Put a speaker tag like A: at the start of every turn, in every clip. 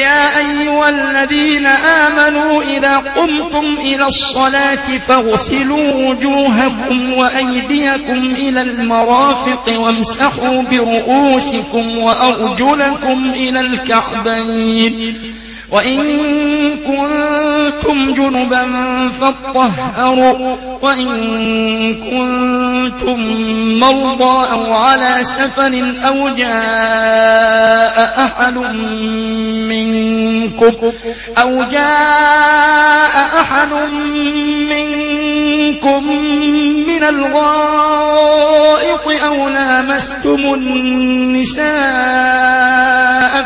A: يا أيها الذين آمنوا إذا قمتم إلى الصلاة فاغسلوا وجوهكم وأيديكم إلى المرافق وامسحوا برؤوسكم وأرجلكم إلى الكعبين وإن كنتم جنبا فاطهروا وإن كنتم مرضى أو على سفر أو جاء أحد منكم من الغائط أو لامستم النساء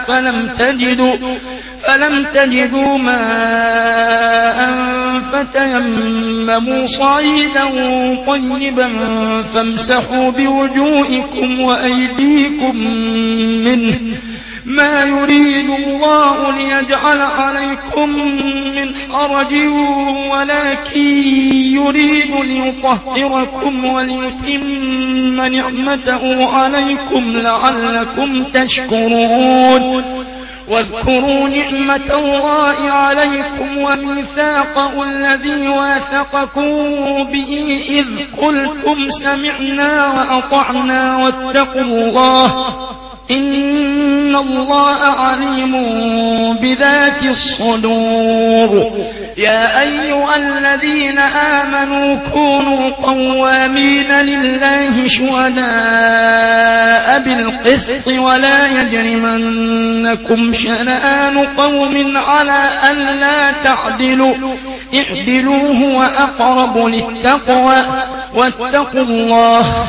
A: فلم تجدوا ماء فتيمموا صعيدا طيبا فامسحوا بوجوهكم وأيديكم منه ما يريد الله ليجعل عليكم من حرج ولكن يريد ليطهركم وليتم نعمته عليكم لعلكم تشكرون واذكروا نعمة الله عليكم وميثاقه الذي واثقكم به إذ قلتم سمعنا وأطعنا واتقوا الله إن الله عليم بذات الصدور يا أيها الذين آمنوا كونوا قوامين لله شهداء بالقسط ولا يجرمنكم شنآن قوم على ألا تعدلوا اعدلوا هو أقرب للتقوى واتقوا الله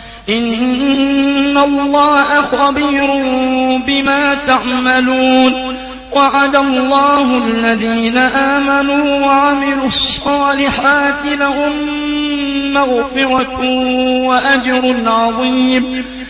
A: إن الله خبير بما تعملون وعد الله الذين آمنوا وعملوا الصالحات لهم مغفرة وأجر عظيم